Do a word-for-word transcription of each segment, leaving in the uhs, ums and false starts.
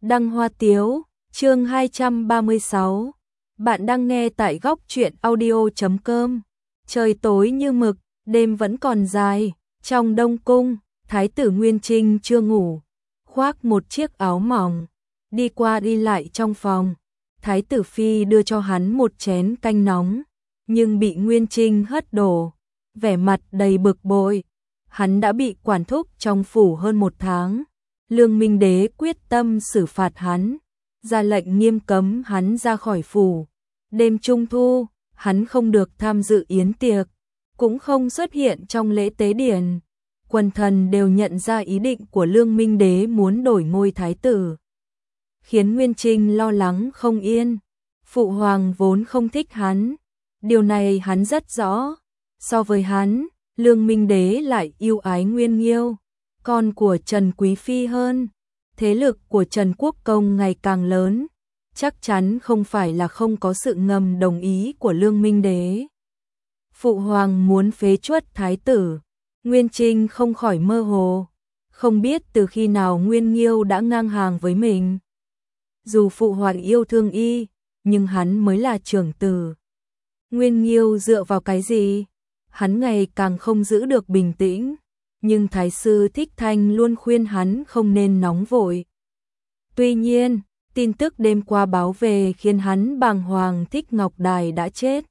Đăng Hoa Tiếu, chương hai trăm ba mươi sáu. Bạn đang nghe tại góc truyện audio chấm com. Trời tối như mực, đêm vẫn còn dài, trong Đông cung, Thái tử Nguyên Trinh chưa ngủ, khoác một chiếc áo mỏng, đi qua đi lại trong phòng. Thái tử phi đưa cho hắn một chén canh nóng, nhưng bị Nguyên Trinh hất đổ, vẻ mặt đầy bực bội. Hắn đã bị quản thúc trong phủ hơn một tháng. Lương Minh Đế quyết tâm xử phạt hắn, ra lệnh nghiêm cấm hắn ra khỏi phủ. Đêm Trung Thu, hắn không được tham dự yến tiệc, cũng không xuất hiện trong lễ tế điển. Quần thần đều nhận ra ý định của Lương Minh Đế muốn đổi ngôi thái tử, khiến Nguyên Trinh lo lắng không yên. Phụ hoàng vốn không thích hắn, điều này hắn rất rõ. So với hắn, Lương Minh Đế lại yêu ái Nguyên Nghiêu, con của Trần Quý Phi hơn. Thế lực của Trần Quốc Công ngày càng lớn, chắc chắn không phải là không có sự ngầm đồng ý của Lương Minh Đế. Phụ hoàng muốn phế truất thái tử, Nguyên Trinh không khỏi mơ hồ, không biết từ khi nào Nguyên Nghiêu đã ngang hàng với mình. Dù phụ hoàng yêu thương y, nhưng hắn mới là trưởng tử. Nguyên Nghiêu dựa vào cái gì? Hắn ngày càng không giữ được bình tĩnh, nhưng Thái sư Thích Thanh luôn khuyên hắn không nên nóng vội. Tuy nhiên, tin tức đêm qua báo về khiến hắn bàng hoàng. Thích Ngọc Đài đã chết.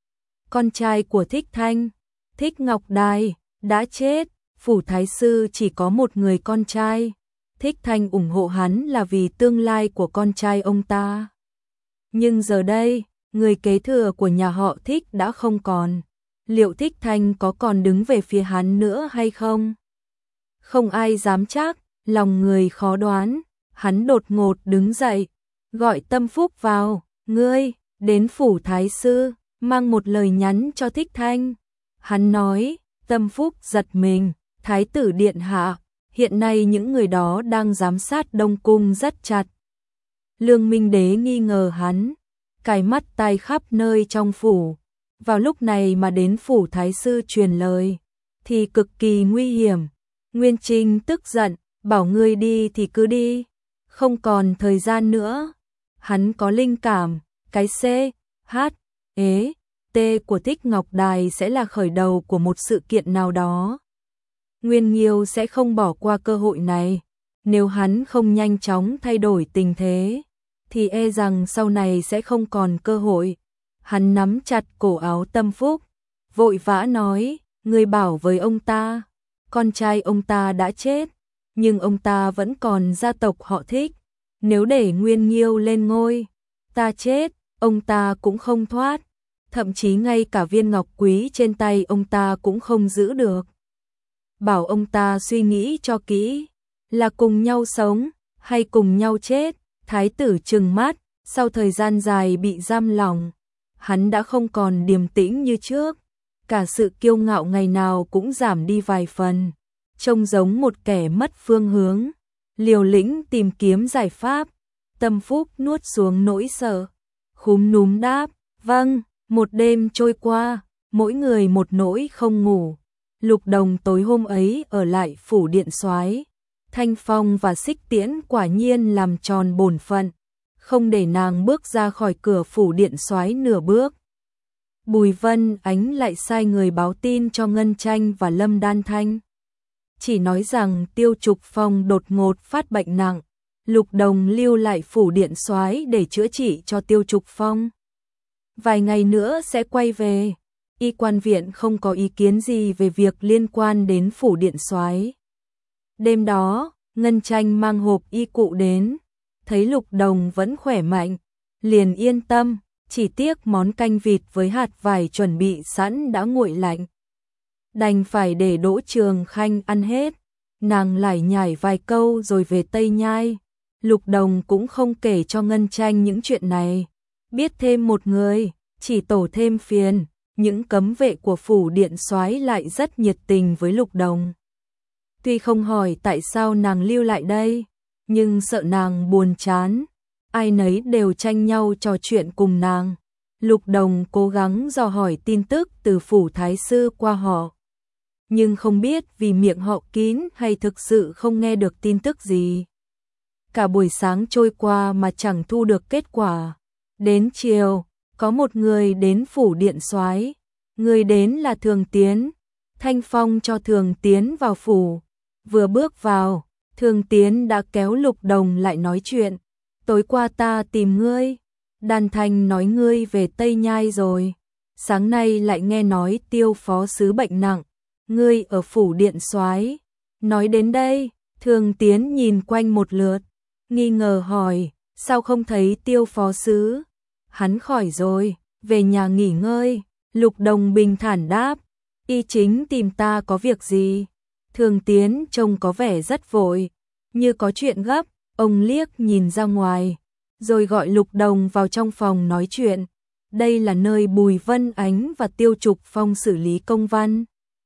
Con trai của Thích Thanh, Thích Ngọc Đài, đã chết. Phủ Thái sư chỉ có một người con trai. Thích Thanh ủng hộ hắn là vì tương lai của con trai ông ta. Nhưng giờ đây, người kế thừa của nhà họ Thích đã không còn. Liệu Thích Thanh có còn đứng về phía hắn nữa hay không? Không ai dám chắc, lòng người khó đoán. Hắn đột ngột đứng dậy, gọi Tâm Phúc vào. Ngươi, đến phủ Thái sư, mang một lời nhắn cho Thích Thanh. Hắn nói. Tâm Phúc giật mình. Thái tử điện hạ, hiện nay những người đó đang giám sát Đông cung rất chặt. Lương Minh Đế nghi ngờ hắn, cài mắt tai khắp nơi trong phủ. Vào lúc này mà đến phủ Thái sư truyền lời, thì cực kỳ nguy hiểm. Nguyên Trinh tức giận, bảo ngươi đi thì cứ đi, không còn thời gian nữa. Hắn có linh cảm, cái C, H, E, T của Thích Ngọc Đài sẽ là khởi đầu của một sự kiện nào đó. Nguyên Nghiêu sẽ không bỏ qua cơ hội này. Nếu hắn không nhanh chóng thay đổi tình thế, thì e rằng sau này sẽ không còn cơ hội. Hắn nắm chặt cổ áo Tâm Phúc, vội vã nói, ngươi bảo với ông ta, con trai ông ta đã chết, nhưng ông ta vẫn còn gia tộc họ Thích. Nếu để Nguyên Nghiêu lên ngôi, ta chết, ông ta cũng không thoát, thậm chí ngay cả viên ngọc quý trên tay ông ta cũng không giữ được. Bảo ông ta suy nghĩ cho kỹ, là cùng nhau sống, hay cùng nhau chết. Thái tử trừng mắt, sau thời gian dài bị giam lỏng, hắn đã không còn điềm tĩnh như trước, cả sự kiêu ngạo ngày nào cũng giảm đi vài phần, trông giống một kẻ mất phương hướng, liều lĩnh tìm kiếm giải pháp. Tâm Phúc nuốt xuống nỗi sợ, khúm núm đáp, vâng. Một đêm trôi qua, mỗi người một nỗi không ngủ. Lục Đồng tối hôm ấy ở lại phủ điện soái, Thanh Phong và Xích Tiễn quả nhiên làm tròn bổn phận, không để nàng bước ra khỏi cửa phủ điện soái nửa bước. Bùi Vân Ánh lại sai người báo tin cho Ngân Tranh và Lâm Đan Thanh, chỉ nói rằng Tiêu Trục Phong đột ngột phát bệnh nặng. Lục Đồng lưu lại phủ điện soái để chữa trị cho Tiêu Trục Phong, vài ngày nữa sẽ quay về. Y quan viện không có ý kiến gì về việc liên quan đến phủ điện soái. Đêm đó, Ngân Tranh mang hộp y cụ đến, thấy Lục Đồng vẫn khỏe mạnh, liền yên tâm, chỉ tiếc món canh vịt với hạt vải chuẩn bị sẵn đã nguội lạnh. Đành phải để Đỗ Trường Khanh ăn hết, nàng lải nhải vài câu rồi về Tây Nhai. Lục Đồng cũng không kể cho Ngân Tranh những chuyện này, biết thêm một người, chỉ tổ thêm phiền. Những cấm vệ của phủ điện soái lại rất nhiệt tình với Lục Đồng. Tuy không hỏi tại sao nàng lưu lại đây, nhưng sợ nàng buồn chán, ai nấy đều tranh nhau trò chuyện cùng nàng. Lục Đồng cố gắng dò hỏi tin tức từ phủ Thái sư qua họ, nhưng không biết vì miệng họ kín hay thực sự không nghe được tin tức gì. cả buổi sáng trôi qua mà chẳng thu được kết quả. Đến chiều, có một người đến phủ điện soái, người đến là Thường Tiến. Thanh Phong cho Thường Tiến vào phủ, vừa bước vào, Thường Tiến đã kéo Lục Đồng lại nói chuyện. Tối qua ta tìm ngươi, Đàn Thành nói ngươi về Tây Nhai rồi, sáng nay lại nghe nói Tiêu phó sứ bệnh nặng, ngươi ở phủ điện soái. Nói đến đây, Thường Tiến nhìn quanh một lượt, nghi ngờ hỏi, sao không thấy Tiêu phó sứ? Hắn khỏi rồi, về nhà nghỉ ngơi. Lục Đồng bình thản đáp, y chính tìm ta có việc gì? Thường Tiến trông có vẻ rất vội, như có chuyện gấp. Ông liếc nhìn ra ngoài, rồi gọi Lục Đồng vào trong phòng nói chuyện. Đây là nơi Bùi Vân Ánh và Tiêu Trục Phong xử lý công văn.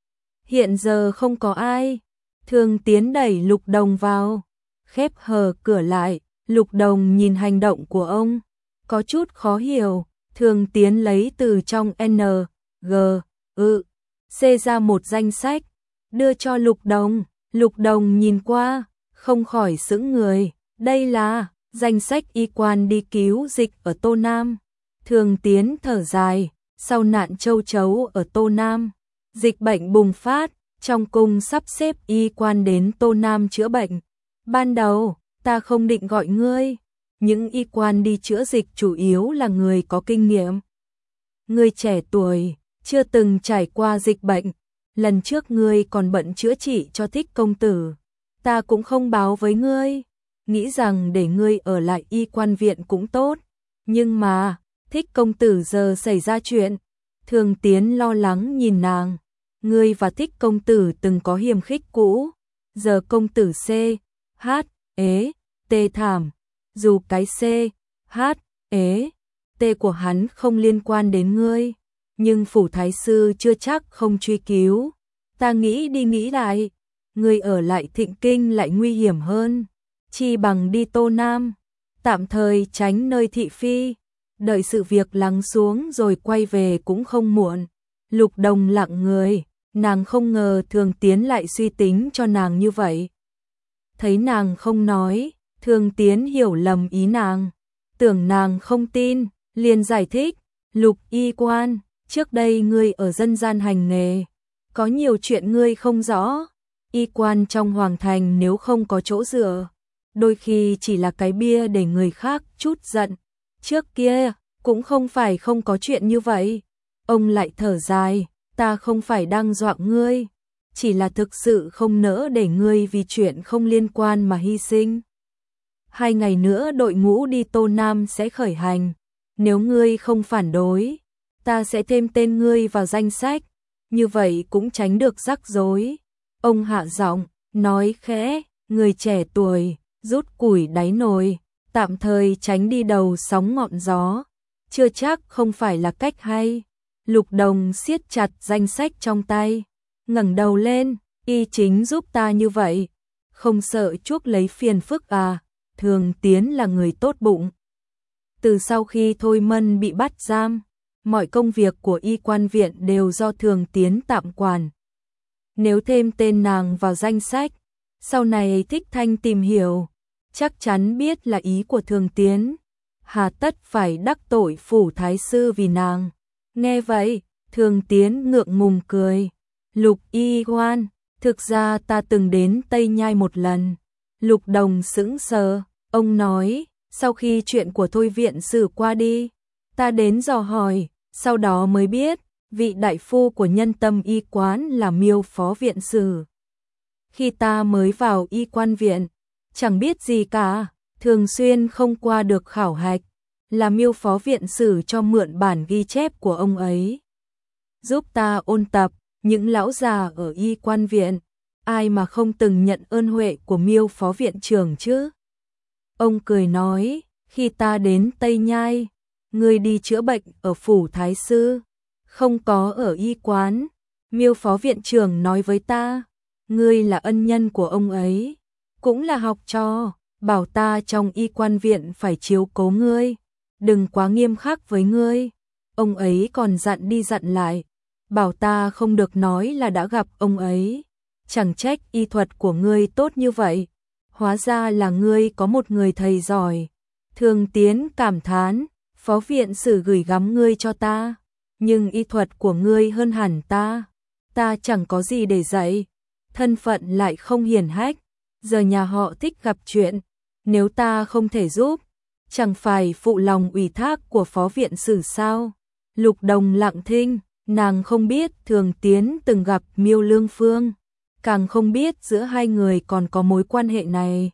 Hiện giờ không có ai. Thường Tiến đẩy Lục Đồng vào, khép hờ cửa lại. Lục Đồng nhìn hành động của ông, có chút khó hiểu. Thường Tiến lấy từ trong N, G, ư, C ra một danh sách, đưa cho Lục Đồng. Lục Đồng nhìn qua, không khỏi sững người. Đây là danh sách y quan đi cứu dịch ở Tô Nam. Thường Tiến thở dài, sau nạn châu chấu ở Tô Nam, dịch bệnh bùng phát, trong cung sắp xếp y quan đến Tô Nam chữa bệnh. Ban đầu, ta không định gọi ngươi, những y quan đi chữa dịch chủ yếu là người có kinh nghiệm. Ngươi trẻ tuổi, chưa từng trải qua dịch bệnh, lần trước ngươi còn bận chữa trị cho Thích công tử, ta cũng không báo với ngươi, nghĩ rằng để ngươi ở lại y quan viện cũng tốt, nhưng mà, Thích công tử giờ xảy ra chuyện. Thường Tiến lo lắng nhìn nàng, ngươi và Thích công tử từng có hiềm khích cũ, giờ công tử C, H, ế, T thảm, dù cái C, H, ế, T của hắn không liên quan đến ngươi, nhưng phủ thái sư chưa chắc không truy cứu. Ta nghĩ đi nghĩ lại, ngươi ở lại Thịnh Kinh lại nguy hiểm hơn, chi bằng đi Tô Nam, tạm thời tránh nơi thị phi, đợi sự việc lắng xuống rồi quay về cũng không muộn. Lục Đồng lặng người, nàng không ngờ Thường Tiến lại suy tính cho nàng như vậy. Thấy nàng không nói, Thường Tiến hiểu lầm ý nàng, tưởng nàng không tin, liền giải thích, Lục y quan, trước đây ngươi ở dân gian hành nghề, có nhiều chuyện ngươi không rõ, y quan trong hoàng thành nếu không có chỗ dựa, đôi khi chỉ là cái bia để người khác chút giận, trước kia cũng không phải không có chuyện như vậy. Ông lại thở dài, ta không phải đang dọa ngươi, chỉ là thực sự không nỡ để ngươi vì chuyện không liên quan mà hy sinh. Hai ngày nữa đội ngũ đi Tô Nam sẽ khởi hành, nếu ngươi không phản đối, ta sẽ thêm tên ngươi vào danh sách, như vậy cũng tránh được rắc rối. Ông hạ giọng, nói khẽ, người trẻ tuổi, rút củi đáy nồi, tạm thời tránh đi đầu sóng ngọn gió, chưa chắc không phải là cách hay. Lục Đồng siết chặt danh sách trong tay, ngẩng đầu lên, y chính giúp ta như vậy, không sợ chuốc lấy phiền phức à? Thường Tiến là người tốt bụng. Từ sau khi Thôi Mân bị bắt giam, mọi công việc của y quan viện đều do Thường Tiến tạm quản. Nếu thêm tên nàng vào danh sách, sau này Thích Thanh tìm hiểu, chắc chắn biết là ý của Thường Tiến, hà tất phải đắc tội phủ thái sư vì nàng. Nghe vậy, Thường Tiến ngượng ngùng cười, Lục y quan, thực ra ta từng đến Tây Nhai một lần. Lục Đồng sững sờ, ông nói, sau khi chuyện của Thôi viện sử qua đi, ta đến dò hỏi, sau đó mới biết, vị đại phu của Nhân Tâm y quán là Miêu phó viện sử. Khi ta mới vào y quan viện, chẳng biết gì cả, thường xuyên không qua được khảo hạch, là Miêu phó viện sử cho mượn bản ghi chép của ông ấy, giúp ta ôn tập. Những lão già ở y quan viện, ai mà không từng nhận ơn huệ của Miêu phó viện trưởng chứ? Ông cười nói, khi ta đến Tây Nhai, ngươi đi chữa bệnh ở phủ thái sư, không có ở y quán. Miêu phó viện trưởng nói với ta, ngươi là ân nhân của ông ấy, cũng là học trò, bảo ta trong y quan viện phải chiếu cố ngươi, đừng quá nghiêm khắc với ngươi. Ông ấy còn dặn đi dặn lại, bảo ta không được nói là đã gặp ông ấy, chẳng trách y thuật của ngươi tốt như vậy. hóa ra là ngươi có một người thầy giỏi. Thường Tiến cảm thán, phó viện sử gửi gắm ngươi cho ta, nhưng y thuật của ngươi hơn hẳn ta, ta chẳng có gì để dạy, thân phận lại không hiển hách, giờ nhà họ Thích gặp chuyện, nếu ta không thể giúp, chẳng phải phụ lòng ủy thác của phó viện sử sao? Lục Đồng lặng thinh, nàng không biết Thường Tiến từng gặp Miêu Lương Phương, càng không biết giữa hai người còn có mối quan hệ này.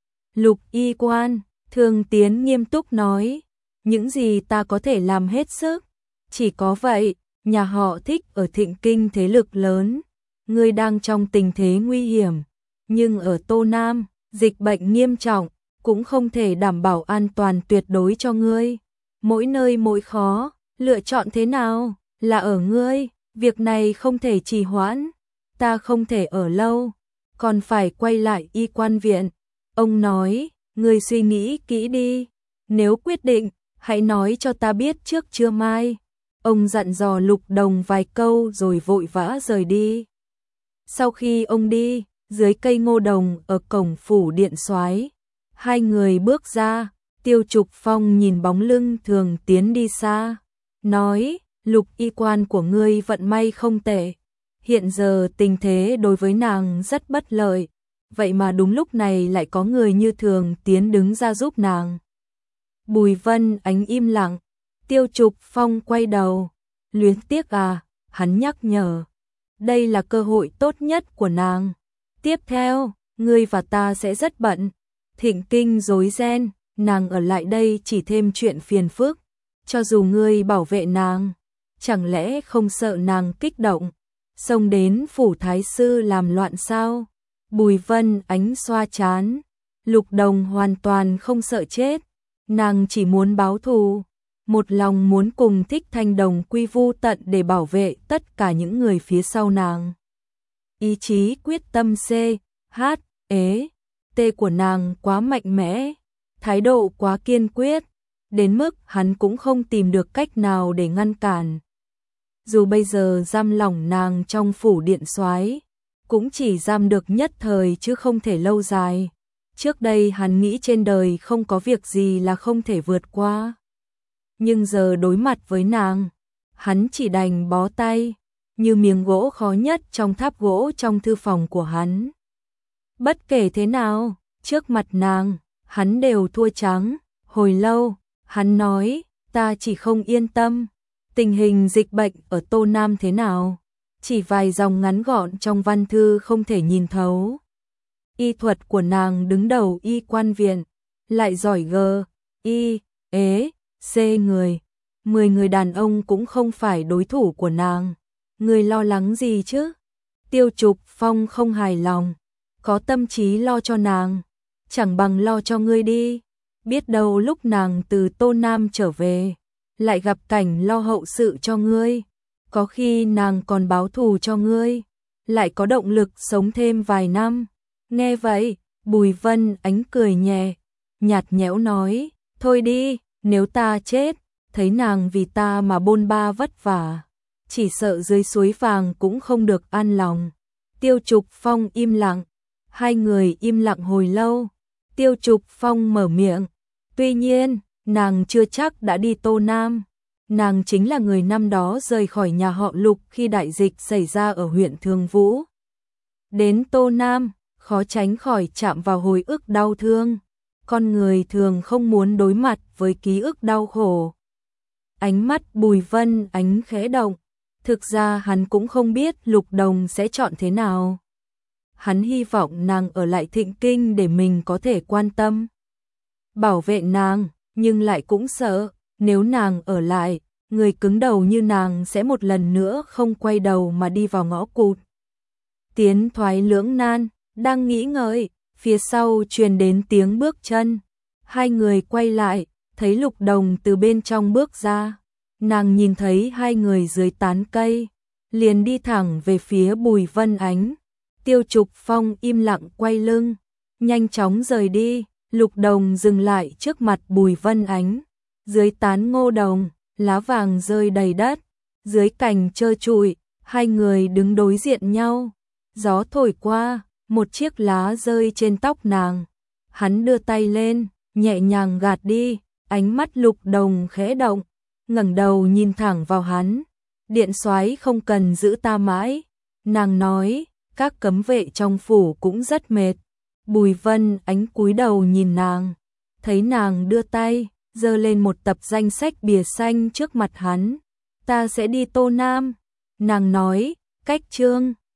Lục y quan, Thường Tiến nghiêm túc nói, những gì ta có thể làm hết sức, chỉ có vậy, nhà họ Thích ở Thịnh Kinh thế lực lớn, ngươi đang trong tình thế nguy hiểm, nhưng ở Tô Nam, dịch bệnh nghiêm trọng, cũng không thể đảm bảo an toàn tuyệt đối cho ngươi. Mỗi nơi mỗi khó, lựa chọn thế nào, là ở ngươi, việc này không thể trì hoãn, ta không thể ở lâu, còn phải quay lại y quan viện. Ông nói, ngươi suy nghĩ kỹ đi, nếu quyết định, hãy nói cho ta biết trước trưa mai. Ông dặn dò Lục Đồng vài câu rồi vội vã rời đi. Sau khi ông đi, dưới cây ngô đồng ở cổng phủ điện soái, hai người bước ra, Tiêu Trục Phong nhìn bóng lưng Thường Tiến đi xa, nói, Lục y quan của ngươi vận may không tệ, hiện giờ tình thế đối với nàng rất bất lợi, vậy mà đúng lúc này lại có người như Thường Tiến đứng ra giúp nàng. Bùi Vân Ánh im lặng, Tiêu Trục Phong quay đầu, luyến tiếc à, hắn nhắc nhở, đây là cơ hội tốt nhất của nàng. Tiếp theo, ngươi và ta sẽ rất bận, Thịnh Kinh rối ren, nàng ở lại đây chỉ thêm chuyện phiền phức, cho dù ngươi bảo vệ nàng, chẳng lẽ không sợ nàng kích động, xông đến phủ thái sư làm loạn sao? Bùi Vân Ánh xoa chán, Lục Đồng hoàn toàn không sợ chết, nàng chỉ muốn báo thù, một lòng muốn cùng Thích Thanh Đồng quy vu tận để bảo vệ tất cả những người phía sau nàng. Ý chí quyết tâm C, H, ế, T của nàng quá mạnh mẽ, thái độ quá kiên quyết, đến mức hắn cũng không tìm được cách nào để ngăn cản. Dù bây giờ giam lỏng nàng trong phủ điện soái, cũng chỉ giam được nhất thời chứ không thể lâu dài. Trước đây hắn nghĩ trên đời không có việc gì là không thể vượt qua. Nhưng giờ đối mặt với nàng, hắn chỉ đành bó tay, như miếng gỗ khó nhất trong tháp gỗ trong thư phòng của hắn. Bất kể thế nào, trước mặt nàng, hắn đều thua trắng. Hồi lâu, hắn nói, ta chỉ không yên tâm. Tình hình dịch bệnh ở Tô Nam thế nào? Chỉ vài dòng ngắn gọn trong văn thư không thể nhìn thấu. Y thuật của nàng đứng đầu y quan viện, lại giỏi G, Y, ế, C người. Mười người đàn ông cũng không phải đối thủ của nàng. Người lo lắng gì chứ? Tiêu Trục Phong không hài lòng. Có tâm trí lo cho nàng, chẳng bằng lo cho ngươi đi. Biết đâu lúc nàng từ Tô Nam trở về, lại gặp cảnh lo hậu sự cho ngươi. Có khi nàng còn báo thù cho ngươi, lại có động lực sống thêm vài năm. Nghe vậy, Bùi Vân Ánh cười nhẹ, nhạt nhẽo nói, thôi đi, nếu ta chết, thấy nàng vì ta mà bôn ba vất vả, chỉ sợ dưới suối vàng cũng không được an lòng. Tiêu Trục Phong im lặng, hai người im lặng hồi lâu. Tiêu Trục Phong mở miệng, tuy nhiên, nàng chưa chắc đã đi Tô Nam. Nàng chính là người năm đó rời khỏi nhà họ Lục khi đại dịch xảy ra ở huyện Thường Vũ. Đến Tô Nam, khó tránh khỏi chạm vào hồi ức đau thương. Con người thường không muốn đối mặt với ký ức đau khổ. Ánh mắt Bùi Vân Ánh khẽ động. Thực ra hắn cũng không biết Lục Đồng sẽ chọn thế nào. Hắn hy vọng nàng ở lại Thịnh Kinh để mình có thể quan tâm, bảo vệ nàng, nhưng lại cũng sợ, nếu nàng ở lại, người cứng đầu như nàng sẽ một lần nữa không quay đầu mà đi vào ngõ cụt. Tiến thoái lưỡng nan, đang nghĩ ngợi, phía sau truyền đến tiếng bước chân. Hai người quay lại, thấy Lục Đồng từ bên trong bước ra. Nàng nhìn thấy hai người dưới tán cây, liền đi thẳng về phía Bùi Vân Ánh. Tiêu Trục Phong im lặng quay lưng, nhanh chóng rời đi. Lục Đồng dừng lại trước mặt Bùi Vân Ánh. Dưới tán ngô đồng, lá vàng rơi đầy đất, dưới cành trơ trụi, hai người đứng đối diện nhau. Gió thổi qua, một chiếc lá rơi trên tóc nàng. Hắn đưa tay lên, nhẹ nhàng gạt đi, ánh mắt Lục Đồng khẽ động, ngẩng đầu nhìn thẳng vào hắn. Điện soái không cần giữ ta mãi. Nàng nói, các cấm vệ trong phủ cũng rất mệt. Bùi Vân Ánh cúi đầu nhìn nàng, thấy nàng đưa tay, giơ lên một tập danh sách bìa xanh trước mặt hắn. Ta sẽ đi Tô Nam. Nàng nói, cách Trương